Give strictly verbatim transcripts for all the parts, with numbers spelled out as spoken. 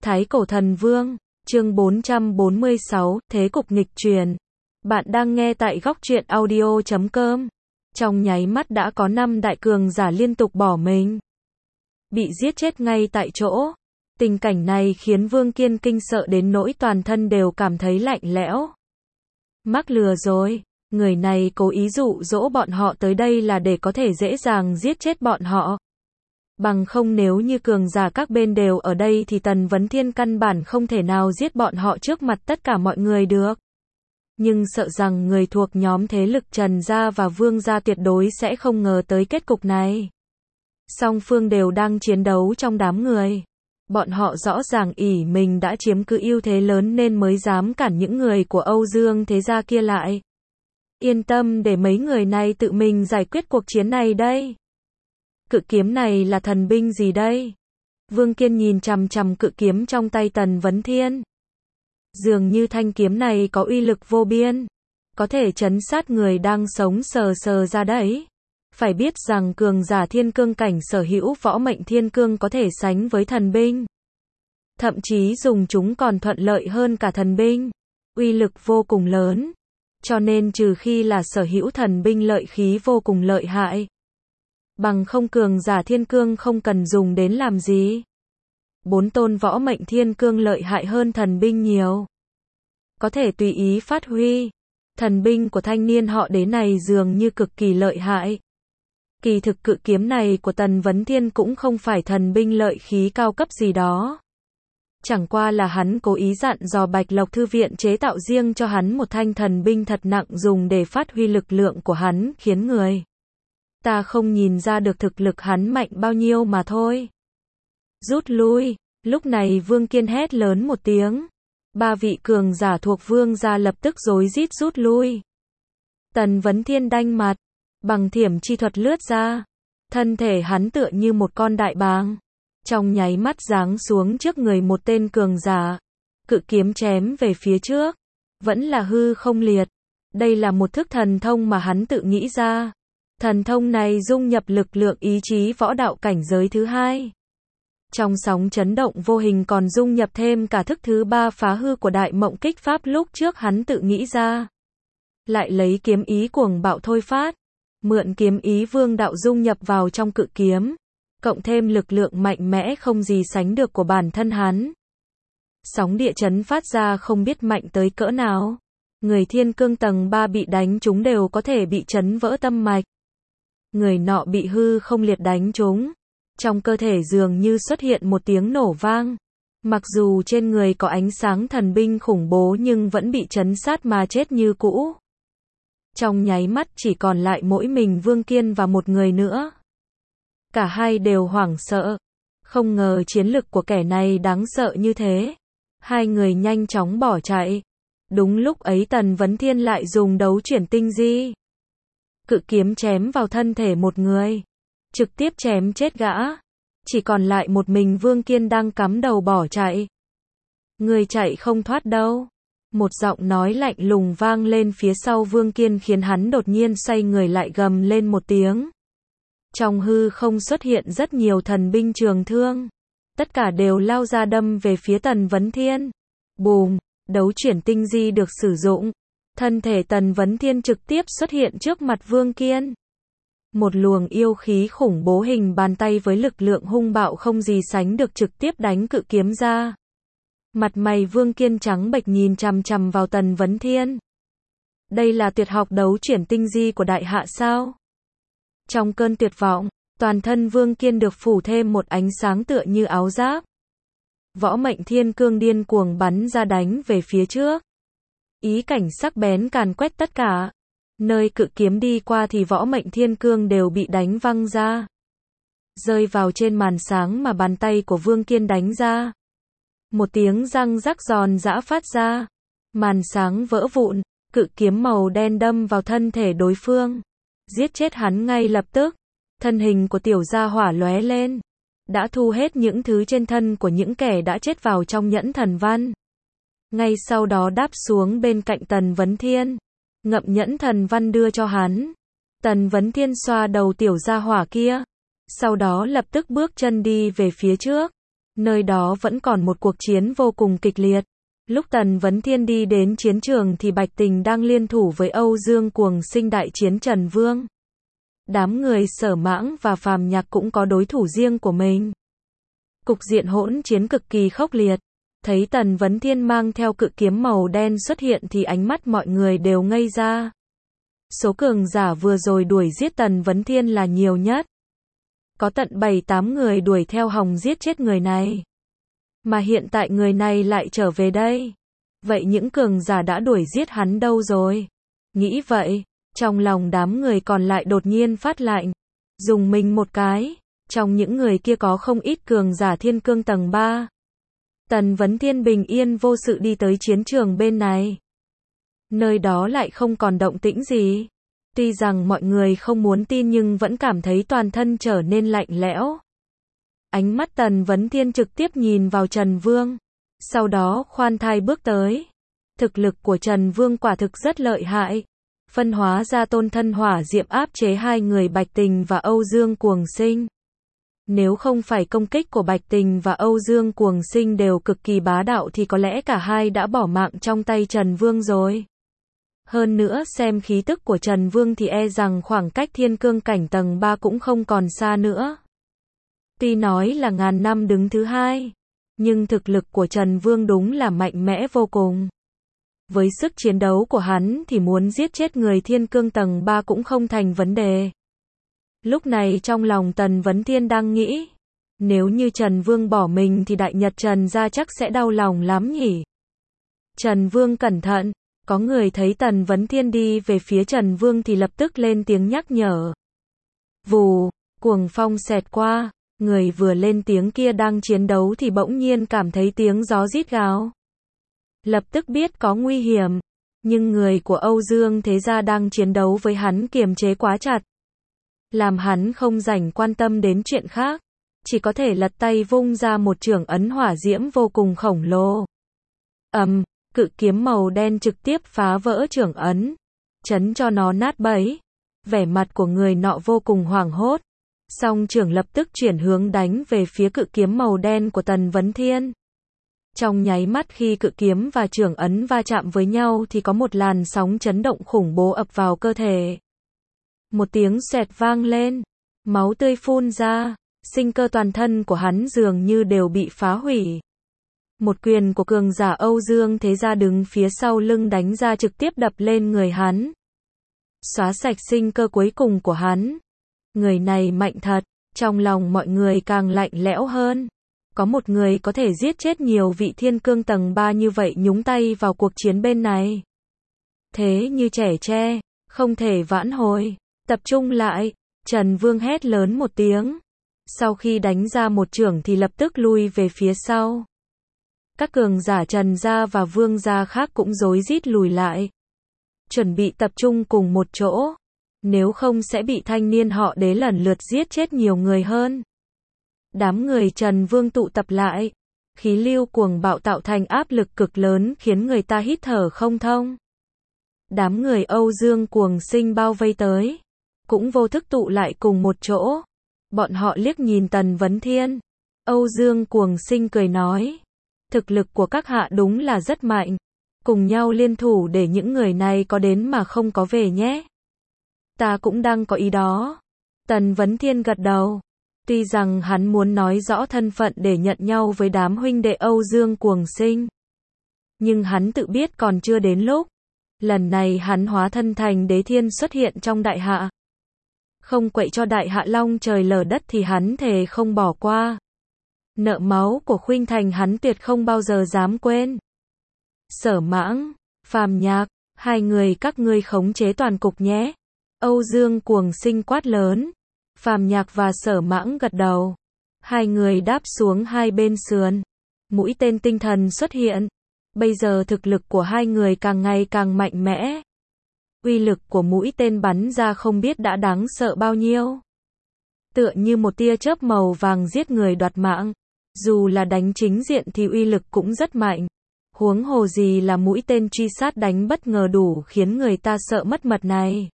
Thái Cổ Thần Vương, chương bốn trăm bốn mươi sáu, Thế cục nghịch chuyển. Bạn đang nghe tại góc truyện audio chấm com. Trong nháy mắt đã có năm đại cường giả liên tục bỏ mình, bị giết chết ngay tại chỗ. Tình cảnh này khiến Vương Kiên kinh sợ đến nỗi toàn thân đều cảm thấy lạnh lẽo. Mắc lừa rồi, người này cố ý dụ dỗ bọn họ tới đây là để có thể dễ dàng giết chết bọn họ. Bằng không nếu như cường giả các bên đều ở đây thì Tần Vấn Thiên căn bản không thể nào giết bọn họ trước mặt tất cả mọi người được. Nhưng sợ rằng người thuộc nhóm thế lực Trần Gia và Vương Gia tuyệt đối sẽ không ngờ tới kết cục này. Song phương đều đang chiến đấu trong đám người. Bọn họ rõ ràng ỷ mình đã chiếm cứ ưu thế lớn nên mới dám cản những người của Âu Dương thế gia kia lại. Yên tâm để mấy người này tự mình giải quyết cuộc chiến này đây. Cự kiếm này là thần binh gì đây? Vương Kiên nhìn chằm chằm cự kiếm trong tay Tần Vấn Thiên. Dường như thanh kiếm này có uy lực vô biên, có thể trấn sát người đang sống sờ sờ ra đấy. Phải biết rằng cường giả thiên cương cảnh sở hữu võ mệnh thiên cương có thể sánh với thần binh. Thậm chí dùng chúng còn thuận lợi hơn cả thần binh. Uy lực vô cùng lớn. Cho nên trừ khi là sở hữu thần binh lợi khí vô cùng lợi hại. Bằng không cường giả thiên cương không cần dùng đến làm gì. Bốn tôn võ mệnh thiên cương lợi hại hơn thần binh nhiều. Có thể tùy ý phát huy. Thần binh của thanh niên họ Đế này dường như cực kỳ lợi hại. Kỳ thực cự kiếm này của Tần Vấn Thiên cũng không phải thần binh lợi khí cao cấp gì đó. Chẳng qua là hắn cố ý dặn dò Bạch Lộc Thư viện chế tạo riêng cho hắn một thanh thần binh thật nặng dùng để phát huy lực lượng của hắn khiến người ta không nhìn ra được thực lực hắn mạnh bao nhiêu mà thôi. Rút lui, lúc này Vương Kiên hét lớn một tiếng. Ba vị cường giả thuộc Vương gia lập tức rối rít rút lui. Tần Vấn Thiên đanh mặt, bằng thiểm chi thuật lướt ra. Thân thể hắn tựa như một con đại bàng. Trong nháy mắt giáng xuống trước người một tên cường giả. Cự kiếm chém về phía trước. Vẫn là hư không liệt. Đây là một thức thần thông mà hắn tự nghĩ ra. Thần thông này dung nhập lực lượng ý chí võ đạo cảnh giới thứ hai. Trong sóng chấn động vô hình còn dung nhập thêm cả thức thứ ba phá hư của đại mộng kích pháp lúc trước hắn tự nghĩ ra. Lại lấy kiếm ý cuồng bạo thôi phát. Mượn kiếm ý vương đạo dung nhập vào trong cự kiếm. Cộng thêm lực lượng mạnh mẽ không gì sánh được của bản thân hắn. Sóng địa chấn phát ra không biết mạnh tới cỡ nào. Người thiên cương tầng ba bị đánh trúng đều có thể bị chấn vỡ tâm mạch. Người nọ bị hư không liệt đánh trúng. Trong cơ thể dường như xuất hiện một tiếng nổ vang. Mặc dù trên người có ánh sáng thần binh khủng bố nhưng vẫn bị chấn sát mà chết như cũ. Trong nháy mắt chỉ còn lại mỗi mình Vương Kiên và một người nữa. Cả hai đều hoảng sợ. Không ngờ chiến lực của kẻ này đáng sợ như thế. Hai người nhanh chóng bỏ chạy. Đúng lúc ấy Tần Vấn Thiên lại dùng đấu chuyển tinh di. Cự kiếm chém vào thân thể một người. Trực tiếp chém chết gã. Chỉ còn lại một mình Vương Kiên đang cắm đầu bỏ chạy. Người chạy không thoát đâu. Một giọng nói lạnh lùng vang lên phía sau Vương Kiên khiến hắn đột nhiên xoay người lại gầm lên một tiếng. Trong hư không xuất hiện rất nhiều thần binh trường thương. Tất cả đều lao ra đâm về phía Tần Vấn Thiên. Bùm, đấu chuyển tinh di được sử dụng. Thân thể Tần Vấn Thiên trực tiếp xuất hiện trước mặt Vương Kiên. Một luồng yêu khí khủng bố hình bàn tay với lực lượng hung bạo không gì sánh được trực tiếp đánh cự kiếm ra. Mặt mày Vương Kiên trắng bệch nhìn chằm chằm vào Tần Vấn Thiên. Đây là tuyệt học đấu chuyển tinh di của đại hạ sao? Trong cơn tuyệt vọng, toàn thân Vương Kiên được phủ thêm một ánh sáng tựa như áo giáp. Võ mệnh thiên cương điên cuồng bắn ra đánh về phía trước. Ý cảnh sắc bén càn quét tất cả. Nơi cự kiếm đi qua thì võ mệnh thiên cương đều bị đánh văng ra. Rơi vào trên màn sáng mà bàn tay của Vương Kiên đánh ra. Một tiếng răng rắc giòn giã phát ra. Màn sáng vỡ vụn, cự kiếm màu đen đâm vào thân thể đối phương. Giết chết hắn ngay lập tức. Thân hình của tiểu gia hỏa lóe lên. Đã thu hết những thứ trên thân của những kẻ đã chết vào trong nhẫn thần văn. Ngay sau đó đáp xuống bên cạnh Tần Vấn Thiên. Ngậm nhẫn thần văn đưa cho hắn. Tần Vấn Thiên xoa đầu tiểu gia hỏa kia. Sau đó lập tức bước chân đi về phía trước. Nơi đó vẫn còn một cuộc chiến vô cùng kịch liệt. Lúc Tần Vấn Thiên đi đến chiến trường thì Bạch Tình đang liên thủ với Âu Dương Cuồng Sinh đại chiến Trần Vương. Đám người Sở Mãng và Phàm Nhạc cũng có đối thủ riêng của mình. Cục diện hỗn chiến cực kỳ khốc liệt. Thấy Tần Vấn Thiên mang theo cự kiếm màu đen xuất hiện thì ánh mắt mọi người đều ngây ra. Số cường giả vừa rồi đuổi giết Tần Vấn Thiên là nhiều nhất. Có tận bảy tám người đuổi theo hòng giết chết người này. Mà hiện tại người này lại trở về đây. Vậy những cường giả đã đuổi giết hắn đâu rồi? Nghĩ vậy, trong lòng đám người còn lại đột nhiên phát lạnh. Dùng mình một cái. Trong những người kia có không ít cường giả thiên cương tầng ba. Tần Vấn Thiên bình yên vô sự đi tới chiến trường bên này. Nơi đó lại không còn động tĩnh gì. Tuy rằng mọi người không muốn tin nhưng vẫn cảm thấy toàn thân trở nên lạnh lẽo. Ánh mắt Tần Vấn Thiên trực tiếp nhìn vào Trần Vương. Sau đó khoan thai bước tới. Thực lực của Trần Vương quả thực rất lợi hại. Phân hóa ra tôn thân hỏa diệm áp chế hai người Bạch Tình và Âu Dương Cuồng Sinh. Nếu không phải công kích của Bạch Tình và Âu Dương Cuồng Sinh đều cực kỳ bá đạo thì có lẽ cả hai đã bỏ mạng trong tay Trần Vương rồi. Hơn nữa xem khí tức của Trần Vương thì e rằng khoảng cách thiên cương cảnh tầng ba cũng không còn xa nữa. Tuy nói là ngàn năm đứng thứ hai, nhưng thực lực của Trần Vương đúng là mạnh mẽ vô cùng. Với sức chiến đấu của hắn thì muốn giết chết người thiên cương tầng ba cũng không thành vấn đề. Lúc này trong lòng Tần Vấn Thiên đang nghĩ, nếu như Trần Vương bỏ mình thì Đại Nhật Trần gia chắc sẽ đau lòng lắm nhỉ. Trần Vương cẩn thận, có người thấy Tần Vấn Thiên đi về phía Trần Vương thì lập tức lên tiếng nhắc nhở. Vù, cuồng phong xẹt qua, người vừa lên tiếng kia đang chiến đấu thì bỗng nhiên cảm thấy tiếng gió rít gào. Lập tức biết có nguy hiểm, nhưng người của Âu Dương Thế Gia đang chiến đấu với hắn kiềm chế quá chặt. Làm hắn không rảnh quan tâm đến chuyện khác, chỉ có thể lật tay vung ra một chưởng ấn hỏa diễm vô cùng khổng lồ. Ầm, cự kiếm màu đen trực tiếp phá vỡ chưởng ấn, chấn cho nó nát bấy. Vẻ mặt của người nọ vô cùng hoảng hốt, song chưởng lập tức chuyển hướng đánh về phía cự kiếm màu đen của Tần Vấn Thiên. Trong nháy mắt khi cự kiếm và chưởng ấn va chạm với nhau thì có một làn sóng chấn động khủng bố ập vào cơ thể. Một tiếng xoẹt vang lên, máu tươi phun ra, sinh cơ toàn thân của hắn dường như đều bị phá hủy. Một quyền của cường giả Âu Dương Thế Gia đứng phía sau lưng đánh ra trực tiếp đập lên người hắn. Xóa sạch sinh cơ cuối cùng của hắn. Người này mạnh thật, trong lòng mọi người càng lạnh lẽo hơn. Có một người có thể giết chết nhiều vị thiên cương tầng ba như vậy nhúng tay vào cuộc chiến bên này. Thế như trẻ tre, không thể vãn hồi. Tập trung lại, Trần Vương hét lớn một tiếng. Sau khi đánh ra một chưởng thì lập tức lui về phía sau. Các cường giả Trần gia và Vương gia khác cũng rối rít lùi lại. Chuẩn bị tập trung cùng một chỗ. Nếu không sẽ bị thanh niên họ Đế lần lượt giết chết nhiều người hơn. Đám người Trần Vương tụ tập lại. Khí lưu cuồng bạo tạo thành áp lực cực lớn khiến người ta hít thở không thông. Đám người Âu Dương Cuồng Sinh bao vây tới. Cũng vô thức tụ lại cùng một chỗ. Bọn họ liếc nhìn Tần Vấn Thiên. Âu Dương Cuồng Sinh cười nói. Thực lực của các hạ đúng là rất mạnh. Cùng nhau liên thủ để những người này có đến mà không có về nhé. Ta cũng đang có ý đó. Tần Vấn Thiên gật đầu. Tuy rằng hắn muốn nói rõ thân phận để nhận nhau với đám huynh đệ Âu Dương Cuồng Sinh. Nhưng hắn tự biết còn chưa đến lúc. Lần này hắn hóa thân thành đế thiên xuất hiện trong đại hạ. Không quậy cho đại hạ long trời lở đất thì hắn thề không bỏ qua. Nợ máu của Khuynh Thành hắn tuyệt không bao giờ dám quên. Sở Mãng, Phàm Nhạc, hai người các ngươi khống chế toàn cục nhé. Âu Dương Cuồng Sinh quát lớn. Phàm Nhạc và Sở Mãng gật đầu. Hai người đáp xuống hai bên sườn. Mũi tên tinh thần xuất hiện. Bây giờ thực lực của hai người càng ngày càng mạnh mẽ. Uy lực của mũi tên bắn ra không biết đã đáng sợ bao nhiêu. Tựa như một tia chớp màu vàng giết người đoạt mạng. Dù là đánh chính diện thì uy lực cũng rất mạnh. Huống hồ gì là mũi tên truy sát đánh bất ngờ đủ khiến người ta sợ mất mật này.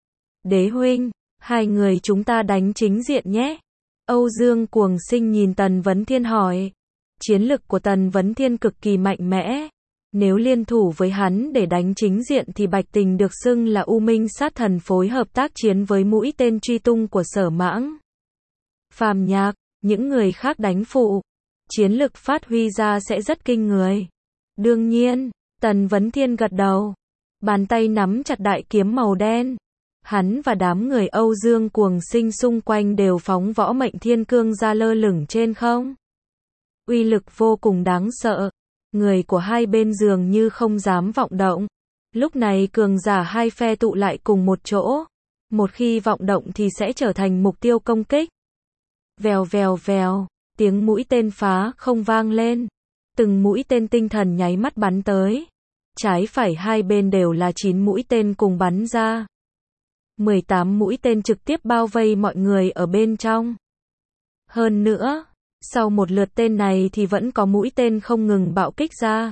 Đế huynh, hai người chúng ta đánh chính diện nhé. Âu Dương Cuồng Sinh nhìn Tần Vấn Thiên hỏi. Chiến lực của Tần Vấn Thiên cực kỳ mạnh mẽ. Nếu liên thủ với hắn để đánh chính diện thì Bạch Tình được xưng là U Minh sát thần phối hợp tác chiến với mũi tên truy tung của Sở Mãng. Phàm Nhạc, những người khác đánh phụ. Chiến lực phát huy ra sẽ rất kinh người. Đương nhiên, Tần Vấn Thiên gật đầu. Bàn tay nắm chặt đại kiếm màu đen. Hắn và đám người Âu Dương Cuồng Sinh xung quanh đều phóng võ mệnh thiên cương ra lơ lửng trên không. Uy lực vô cùng đáng sợ. Người của hai bên dường như không dám vọng động. Lúc này cường giả hai phe tụ lại cùng một chỗ. Một khi vọng động thì sẽ trở thành mục tiêu công kích. Vèo vèo vèo, tiếng mũi tên phá không vang lên. Từng mũi tên tinh thần nháy mắt bắn tới. Trái phải hai bên đều là chín mũi tên cùng bắn ra. mười tám mũi tên trực tiếp bao vây mọi người ở bên trong. Hơn nữa, sau một lượt tên này thì vẫn có mũi tên không ngừng bạo kích ra.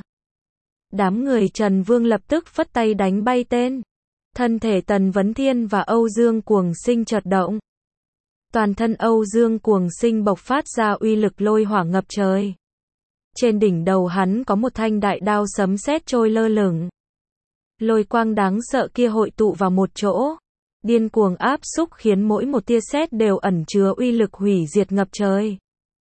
Đám người Trần Vương lập tức phất tay đánh bay tên. Thân thể Tần Vấn Thiên và Âu Dương Cuồng Sinh chợt động. Toàn thân Âu Dương Cuồng Sinh bộc phát ra uy lực lôi hỏa ngập trời. Trên đỉnh đầu hắn có một thanh đại đao sấm sét trôi lơ lửng. Lôi quang đáng sợ kia hội tụ vào một chỗ. Điên cuồng áp xúc khiến mỗi một tia sét đều ẩn chứa uy lực hủy diệt ngập trời.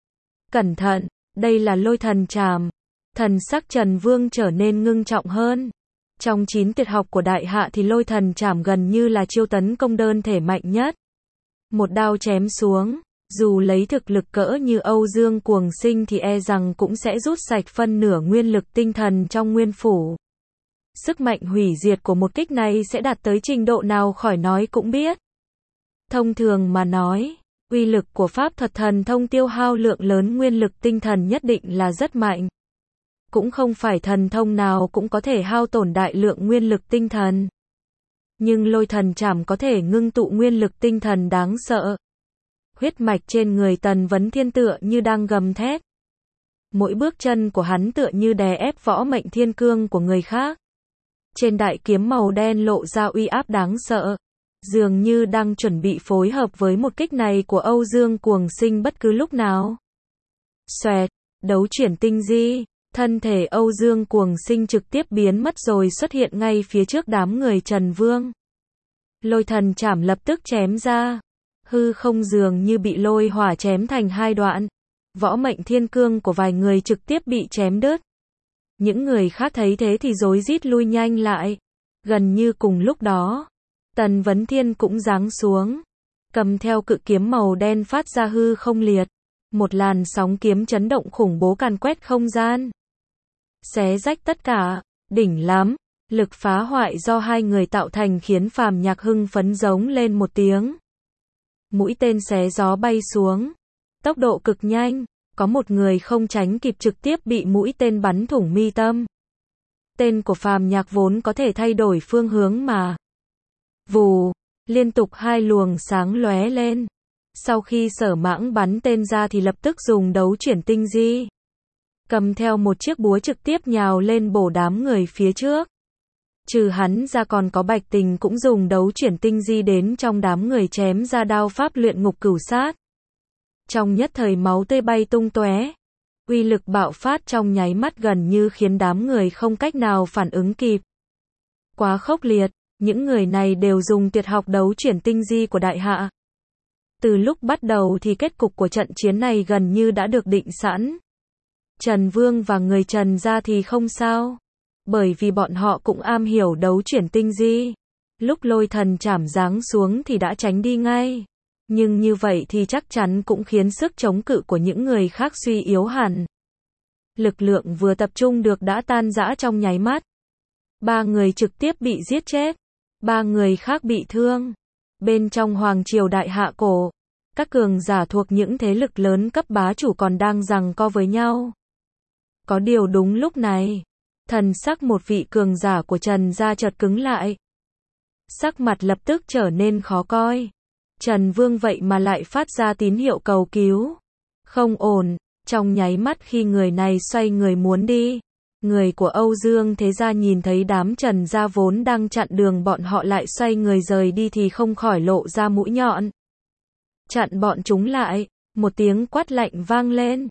Cẩn thận, đây là lôi thần trảm. Thần sắc Trần Vương trở nên ngưng trọng hơn. Trong chín tuyệt học của đại hạ thì lôi thần trảm gần như là chiêu tấn công đơn thể mạnh nhất. Một đao chém xuống, dù lấy thực lực cỡ như Âu Dương Cuồng Sinh thì e rằng cũng sẽ rút sạch phân nửa nguyên lực tinh thần trong nguyên phủ. Sức mạnh hủy diệt của một kích này sẽ đạt tới trình độ nào khỏi nói cũng biết. Thông thường mà nói, uy lực của pháp thuật thần thông tiêu hao lượng lớn nguyên lực tinh thần nhất định là rất mạnh. Cũng không phải thần thông nào cũng có thể hao tổn đại lượng nguyên lực tinh thần. Nhưng lôi thần trảm có thể ngưng tụ nguyên lực tinh thần đáng sợ. Huyết mạch trên người Tần Vấn Thiên tựa như đang gầm thét. Mỗi bước chân của hắn tựa như đè ép võ mệnh thiên cương của người khác. Trên đại kiếm màu đen lộ ra uy áp đáng sợ. Dường như đang chuẩn bị phối hợp với một kích này của Âu Dương Cuồng Sinh bất cứ lúc nào. Xoẹt, đấu chuyển tinh di. Thân thể Âu Dương Cuồng Sinh trực tiếp biến mất rồi xuất hiện ngay phía trước đám người Trần Vương. Lôi thần trảm lập tức chém ra. Hư không dường như bị lôi hỏa chém thành hai đoạn. Võ mệnh thiên cương của vài người trực tiếp bị chém đứt. Những người khác thấy thế thì rối rít lui nhanh lại. Gần như cùng lúc đó, Tần Vấn Thiên cũng giáng xuống. Cầm theo cự kiếm màu đen phát ra hư không liệt. Một làn sóng kiếm chấn động khủng bố càn quét không gian. Xé rách tất cả, đỉnh lắm. Lực phá hoại do hai người tạo thành khiến Phàm Nhạc hưng phấn giống lên một tiếng. Mũi tên xé gió bay xuống. Tốc độ cực nhanh, có một người không tránh kịp trực tiếp bị mũi tên bắn thủng mi tâm. Tên của Phàm Nhạc vốn có thể thay đổi phương hướng mà. Vù, liên tục hai luồng sáng lóe lên. Sau khi Sở Mãng bắn tên ra thì lập tức dùng đấu chuyển tinh di. Cầm theo một chiếc búa trực tiếp nhào lên bổ đám người phía trước. Trừ hắn ra còn có Bạch Tình cũng dùng đấu chuyển tinh di đến trong đám người chém ra đao pháp luyện ngục cửu sát. Trong nhất thời máu tươi bay tung tóe. Uy lực bạo phát trong nháy mắt gần như khiến đám người không cách nào phản ứng kịp. Quá khốc liệt, những người này đều dùng tuyệt học đấu chuyển tinh di của đại hạ. Từ lúc bắt đầu thì kết cục của trận chiến này gần như đã được định sẵn. Trần Vương và người Trần gia thì không sao. Bởi vì bọn họ cũng am hiểu đấu chuyển tinh di. Lúc lôi thần trảm giáng xuống thì đã tránh đi ngay. Nhưng như vậy thì chắc chắn cũng khiến sức chống cự của những người khác suy yếu hẳn. Lực lượng vừa tập trung được đã tan rã trong nháy mắt. Ba người trực tiếp bị giết chết. Ba người khác bị thương. Bên trong Hoàng Triều Đại Hạ Cổ, các cường giả thuộc những thế lực lớn cấp bá chủ còn đang giằng co với nhau. Có điều đúng lúc này, thần sắc một vị cường giả của Trần gia chợt cứng lại. Sắc mặt lập tức trở nên khó coi. Trần Vương vậy mà lại phát ra tín hiệu cầu cứu. Không ổn, trong nháy mắt khi người này xoay người muốn đi. Người của Âu Dương Thế Gia nhìn thấy đám Trần gia vốn đang chặn đường bọn họ lại xoay người rời đi thì không khỏi lộ ra mũi nhọn. Chặn bọn chúng lại, một tiếng quát lạnh vang lên.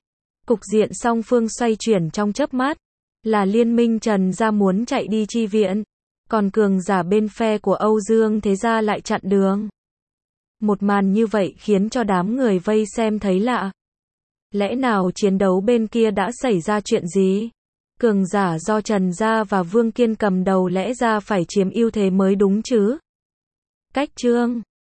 Cục diện song phương xoay chuyển trong chớp mắt, là liên minh Trần gia muốn chạy đi chi viện, còn cường giả bên phe của Âu Dương Thế Gia lại chặn đường. Một màn như vậy khiến cho đám người vây xem thấy lạ. Lẽ nào chiến đấu bên kia đã xảy ra chuyện gì? Cường giả do Trần gia và Vương Kiên cầm đầu lẽ ra phải chiếm ưu thế mới đúng chứ? Cách chương